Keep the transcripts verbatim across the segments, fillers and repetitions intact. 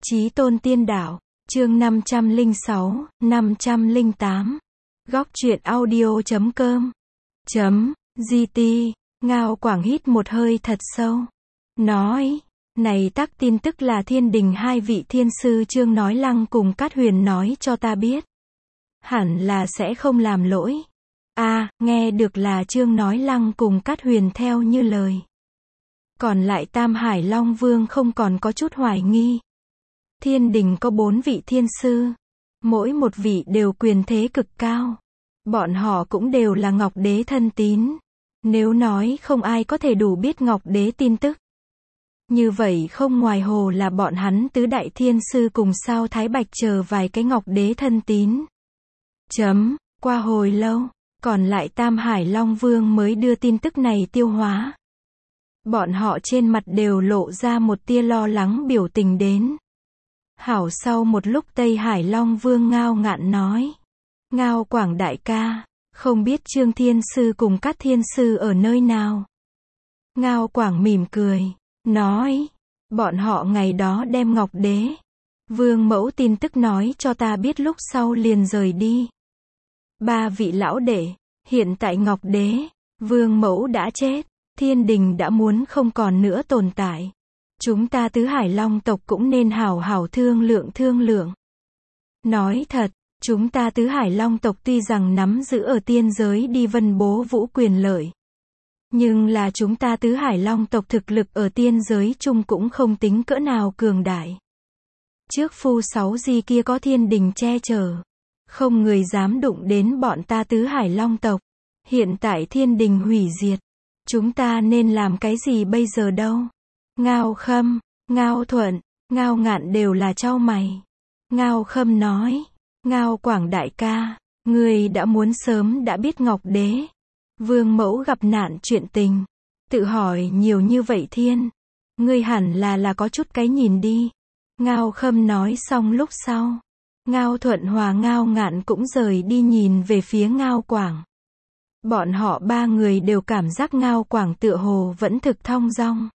Chí tôn tiên đạo, chương năm trăm lẻ sáu, năm trăm lẻ tám. Góc truyện audio chấm com. Chấm, giê tê, Ngao Quảng hít một hơi thật sâu. Nói, này tắc tin tức là thiên đình hai vị thiên sư Chương Nói Lăng cùng Cát Huyền nói cho ta biết. Hẳn là sẽ không làm lỗi. À, nghe được là Chương Nói Lăng cùng Cát Huyền theo như lời. Còn lại Tam Hải Long Vương không còn có chút hoài nghi. Thiên đình có bốn vị thiên sư. Mỗi một vị đều quyền thế cực cao. Bọn họ cũng đều là Ngọc Đế thân tín. Nếu nói không ai có thể đủ biết Ngọc Đế tin tức. Như vậy không ngoài hồ là bọn hắn tứ đại thiên sư cùng Sao Thái Bạch chờ vài cái Ngọc Đế thân tín. Chấm, qua hồi lâu, còn lại Tam Hải Long Vương mới đưa tin tức này tiêu hóa. Bọn họ trên mặt đều lộ ra một tia lo lắng biểu tình đến. Hảo, sau một lúc Tây Hải Long Vương Ngao Ngạn nói. Ngao Quảng đại ca, không biết Trương Thiên Sư cùng Cát Thiên Sư ở nơi nào. Ngao Quảng mỉm cười, nói, bọn họ ngày đó đem Ngọc Đế, Vương Mẫu tin tức nói cho ta biết lúc sau liền rời đi. Ba vị lão đệ, hiện tại Ngọc Đế, Vương Mẫu đã chết, thiên đình đã muốn không còn nữa tồn tại. Chúng ta tứ Hải Long tộc cũng nên hảo hảo thương lượng thương lượng. Nói thật, chúng ta tứ Hải Long tộc tuy rằng nắm giữ ở tiên giới đi vân bố vũ quyền lợi. Nhưng là chúng ta tứ Hải Long tộc thực lực ở tiên giới chung cũng không tính cỡ nào cường đại. Trước phu sáu di kia có thiên đình che chở. Không người dám đụng đến bọn ta tứ Hải Long tộc. Hiện tại thiên đình hủy diệt. Chúng ta nên làm cái gì bây giờ đâu? Ngao Khâm, Ngao Thuận, Ngao Ngạn đều là chau mày. Ngao Khâm nói, Ngao Quảng đại ca, ngươi đã muốn sớm đã biết Ngọc Đế, Vương Mẫu gặp nạn chuyện tình. Tự hỏi nhiều như vậy thiên, ngươi hẳn là là có chút cái nhìn đi. Ngao Khâm nói xong lúc sau, Ngao Thuận hòa Ngao Ngạn cũng rời đi nhìn về phía Ngao Quảng. Bọn họ ba người đều cảm giác Ngao Quảng tựa hồ vẫn thực thong dong.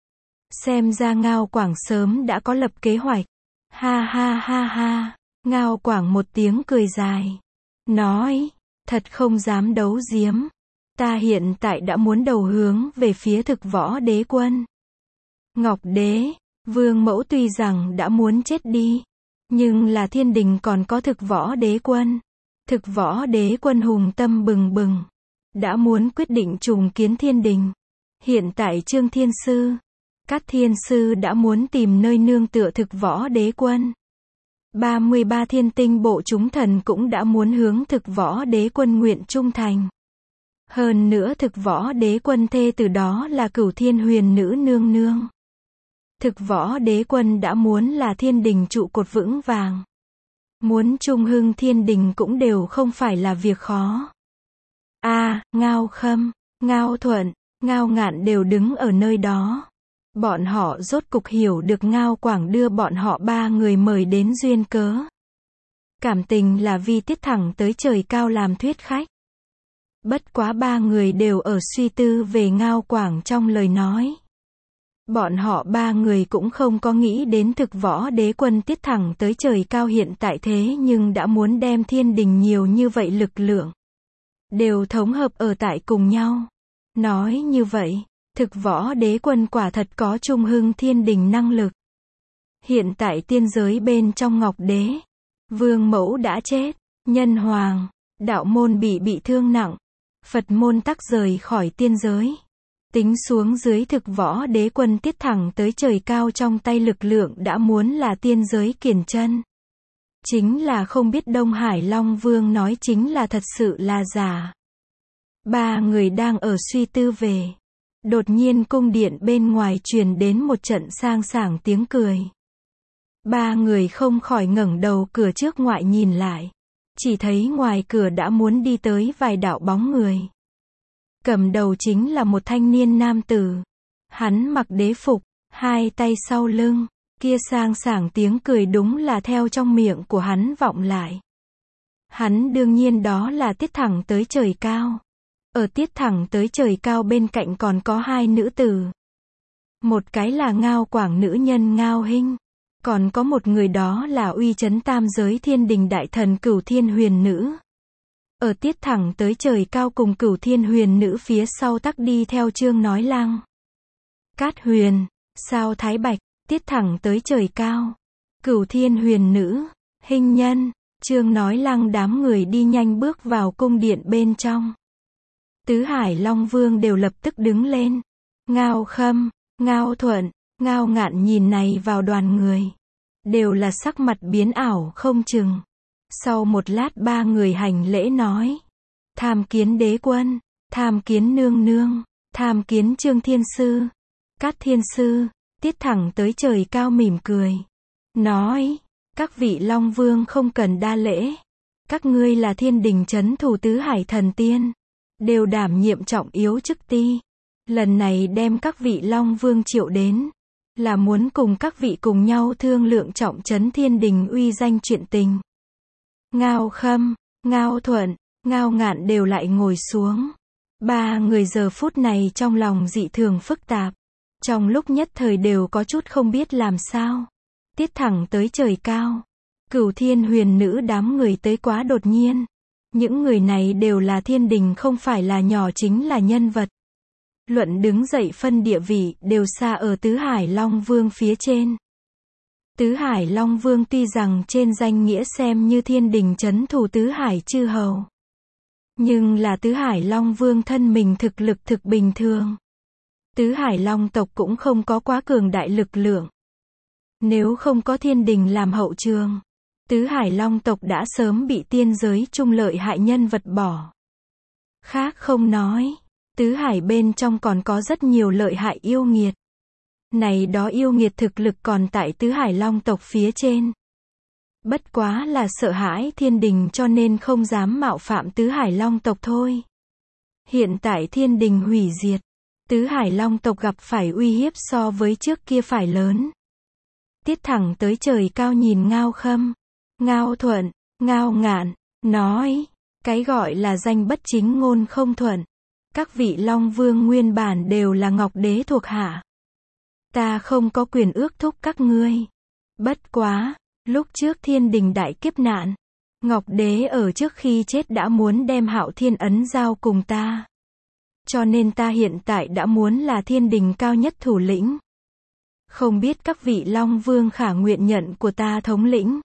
Xem ra Ngao Quảng sớm đã có lập kế hoạch. Ha ha ha ha, Ngao Quảng một tiếng cười dài. Nói, thật không dám đấu giếm. Ta hiện tại đã muốn đầu hướng về phía Thực Võ Đế Quân. Ngọc Đế, Vương Mẫu tuy rằng đã muốn chết đi. Nhưng là thiên đình còn có Thực Võ Đế Quân. Thực Võ Đế Quân hùng tâm bừng bừng. Đã muốn quyết định trùng kiến thiên đình. Hiện tại Trương Thiên Sư, Cát Thiên Sư đã muốn tìm nơi nương tựa Thực Võ Đế Quân. ba mươi ba thiên tinh bộ chúng thần cũng đã muốn hướng Thực Võ Đế Quân nguyện trung thành. Hơn nữa Thực Võ Đế Quân thê từ đó là Cửu Thiên Huyền Nữ nương nương. Thực Võ Đế Quân đã muốn là thiên đình trụ cột vững vàng. Muốn trung hưng thiên đình cũng đều không phải là việc khó. A, à, Ngao Khâm, Ngao Thuận, Ngao Ngạn đều đứng ở nơi đó. Bọn họ rốt cục hiểu được Ngao Quảng đưa bọn họ ba người mời đến duyên cớ. Cảm tình là vì tiết thẳng tới trời cao làm thuyết khách. Bất quá ba người đều ở suy tư về Ngao Quảng trong lời nói. Bọn họ ba người cũng không có nghĩ đến Thực Võ Đế Quân tiết thẳng tới trời cao hiện tại thế nhưng đã muốn đem thiên đình nhiều như vậy lực lượng. Đều thống hợp ở tại cùng nhau. Nói như vậy, Thực Võ Đế Quân quả thật có trung hưng thiên đình năng lực. Hiện tại tiên giới bên trong Ngọc Đế, Vương Mẫu đã chết, Nhân Hoàng, đạo môn bị bị thương nặng, Phật môn tắc rời khỏi tiên giới. Tính xuống dưới Thực Võ Đế Quân tiết thẳng tới trời cao trong tay lực lượng đã muốn là tiên giới kiền chân. Chính là không biết Đông Hải Long Vương nói chính là thật sự là giả. Ba người đang ở suy tư về. Đột nhiên cung điện bên ngoài truyền đến một trận sang sảng tiếng cười. Ba người không khỏi ngẩng đầu cửa trước ngoại nhìn lại. Chỉ thấy ngoài cửa đã muốn đi tới vài đạo bóng người. Cầm đầu chính là một thanh niên nam tử. Hắn mặc đế phục, hai tay sau lưng. Kia sang sảng tiếng cười đúng là theo trong miệng của hắn vọng lại. Hắn đương nhiên đó là tiết thẳng tới trời cao. Ở tiết thẳng tới trời cao bên cạnh còn có hai nữ tử. Một cái là Ngao Quảng nữ nhân Ngao Hinh. Còn có một người đó là uy chấn tam giới thiên đình đại thần Cửu Thiên Huyền Nữ. Ở tiết thẳng tới trời cao cùng Cửu Thiên Huyền Nữ phía sau tắc đi theo Chương Nói Lăng. Cát Huyền, Sao Thái Bạch, tiết thẳng tới trời cao. Cửu Thiên Huyền Nữ, Hình Nhân, Chương Nói Lăng đám người đi nhanh bước vào cung điện bên trong. Tứ Hải Long Vương đều lập tức đứng lên. Ngao Khâm, Ngao Thuận, Ngao Ngạn nhìn này vào đoàn người. Đều là sắc mặt biến ảo không chừng. Sau một lát ba người hành lễ nói. Tham kiến đế quân, tham kiến nương nương, tham kiến Trương Thiên Sư, Cát Thiên Sư, tiết thẳng tới trời cao mỉm cười. Nói, các vị Long Vương không cần đa lễ. Các ngươi là thiên đình trấn thủ tứ hải thần tiên. Đều đảm nhiệm trọng yếu chức ti. Lần này đem các vị Long Vương triệu đến. Là muốn cùng các vị cùng nhau thương lượng trọng trấn thiên đình uy danh chuyện tình. Ngao Khâm, Ngao Thuận, Ngao Ngạn đều lại ngồi xuống. Ba người giờ phút này trong lòng dị thường phức tạp. Trong lúc nhất thời đều có chút không biết làm sao. Tiết thẳng tới trời cao. Cửu Thiên Huyền Nữ đám người tới quá đột nhiên. Những người này đều là thiên đình không phải là nhỏ chính là nhân vật. Luận đứng dậy phân địa vị đều xa ở Tứ Hải Long Vương phía trên. Tứ Hải Long Vương tuy rằng trên danh nghĩa xem như thiên đình trấn thủ Tứ Hải chư hầu. Nhưng là Tứ Hải Long Vương thân mình thực lực thực bình thường. Tứ Hải Long tộc cũng không có quá cường đại lực lượng. Nếu không có thiên đình làm hậu trường, Tứ Hải Long tộc đã sớm bị tiên giới trung lợi hại nhân vật bỏ. Khác không nói, Tứ Hải bên trong còn có rất nhiều lợi hại yêu nghiệt. Này đó yêu nghiệt thực lực còn tại Tứ Hải Long tộc phía trên. Bất quá là sợ hãi thiên đình cho nên không dám mạo phạm Tứ Hải Long tộc thôi. Hiện tại thiên đình hủy diệt, Tứ Hải Long tộc gặp phải uy hiếp so với trước kia phải lớn. Tiết thẳng tới trời cao nhìn Ngao Khâm, Ngao Thuận, Ngao Ngạn, nói, cái gọi là danh bất chính ngôn không thuận. Các vị Long Vương nguyên bản đều là Ngọc Đế thuộc hạ. Ta không có quyền ước thúc các ngươi. Bất quá, lúc trước thiên đình đại kiếp nạn, Ngọc Đế ở trước khi chết đã muốn đem Hạo Thiên ấn giao cùng ta. Cho nên ta hiện tại đã muốn là thiên đình cao nhất thủ lĩnh. Không biết các vị Long Vương khả nguyện nhận của ta thống lĩnh.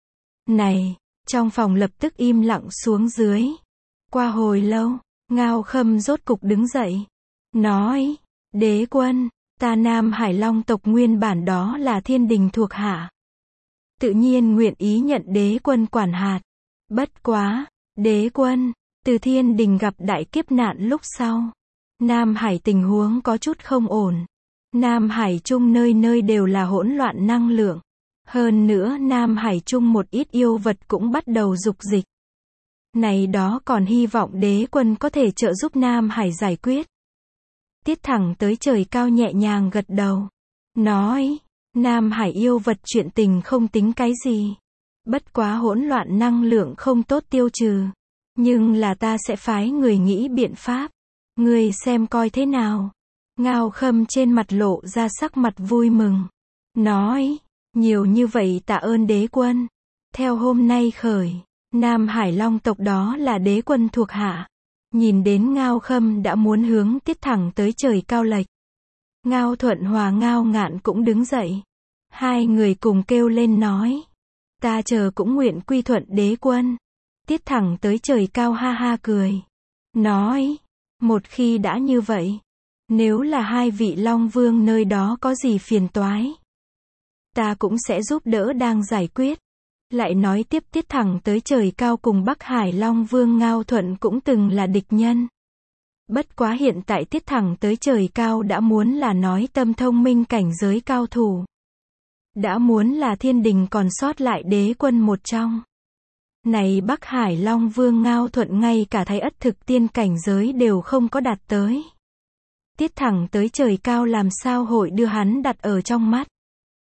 Này, trong phòng lập tức im lặng xuống dưới. Qua hồi lâu, Ngao Khâm rốt cục đứng dậy. Nói, đế quân, ta Nam Hải Long tộc nguyên bản đó là thiên đình thuộc hạ. Tự nhiên nguyện ý nhận đế quân quản hạt. Bất quá, đế quân, từ thiên đình gặp đại kiếp nạn lúc sau. Nam Hải tình huống có chút không ổn. Nam Hải Trung nơi nơi đều là hỗn loạn năng lượng. Hơn nữa Nam Hải Trung một ít yêu vật cũng bắt đầu dục dịch. Này đó còn hy vọng đế quân có thể trợ giúp Nam Hải giải quyết. Tiết thẳng tới trời cao nhẹ nhàng gật đầu. Nói, Nam Hải yêu vật chuyện tình không tính cái gì. Bất quá hỗn loạn năng lượng không tốt tiêu trừ. Nhưng là ta sẽ phái người nghĩ biện pháp. Người xem coi thế nào. Ngao Khâm trên mặt lộ ra sắc mặt vui mừng. Nói, nhiều như vậy tạ ơn đế quân. Theo hôm nay khởi, Nam Hải Long tộc đó là đế quân thuộc hạ. Nhìn đến Ngao Khâm đã muốn hướng tiết thẳng tới trời cao lệch. Ngao Thuận hòa Ngao Ngạn cũng đứng dậy. Hai người cùng kêu lên nói. Ta chờ cũng nguyện quy thuận đế quân. Tiết thẳng tới trời cao ha ha cười. Nói, một khi đã như vậy, nếu là hai vị Long Vương nơi đó có gì phiền toái, ta cũng sẽ giúp đỡ đang giải quyết. Lại nói tiếp tiết thẳng tới trời cao cùng Bắc Hải Long Vương Ngao Thuận cũng từng là địch nhân. Bất quá hiện tại tiết thẳng tới trời cao đã muốn là nói tâm thông minh cảnh giới cao thủ. Đã muốn là thiên đình còn sót lại đế quân một trong. Này Bắc Hải Long Vương Ngao Thuận ngay cả thái ất thực tiên cảnh giới đều không có đạt tới. Tiết thẳng tới trời cao làm sao hội đưa hắn đặt ở trong mắt.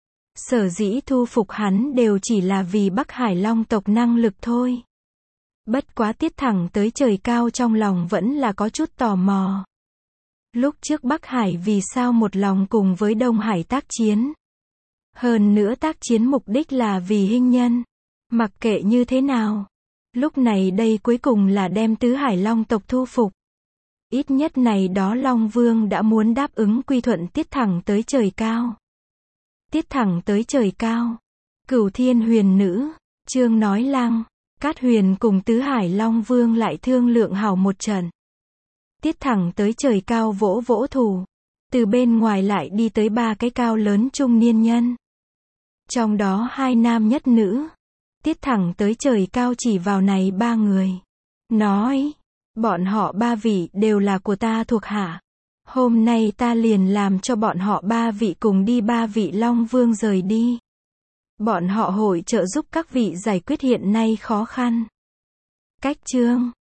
Sở dĩ thu phục hắn đều chỉ là vì Bắc Hải Long tộc năng lực thôi. Bất quá tiết thẳng tới trời cao trong lòng vẫn là có chút tò mò. Lúc trước Bắc Hải vì sao một lòng cùng với Đông Hải tác chiến. Hơn nữa tác chiến mục đích là vì hinh nhân. Mặc kệ như thế nào, lúc này đây cuối cùng là đem tứ hải long tộc thu phục. Ít nhất này đó Long Vương đã muốn đáp ứng quy thuận tiết thẳng tới trời cao. Tiết thẳng tới trời cao. Cửu Thiên Huyền Nữ, Chương Nói Lăng, Cát Huyền cùng tứ hải Long Vương lại thương lượng hảo một trận. Tiết thẳng tới trời cao vỗ vỗ thủ. Từ bên ngoài lại đi tới ba cái cao lớn trung niên nhân. Trong đó hai nam nhất nữ. Tiết thẳng tới trời cao chỉ vào này ba người. Nói, bọn họ ba vị đều là của ta thuộc hạ. Hôm nay ta liền làm cho bọn họ ba vị cùng đi ba vị Long Vương rời đi. Bọn họ hội trợ giúp các vị giải quyết hiện nay khó khăn. Cách chương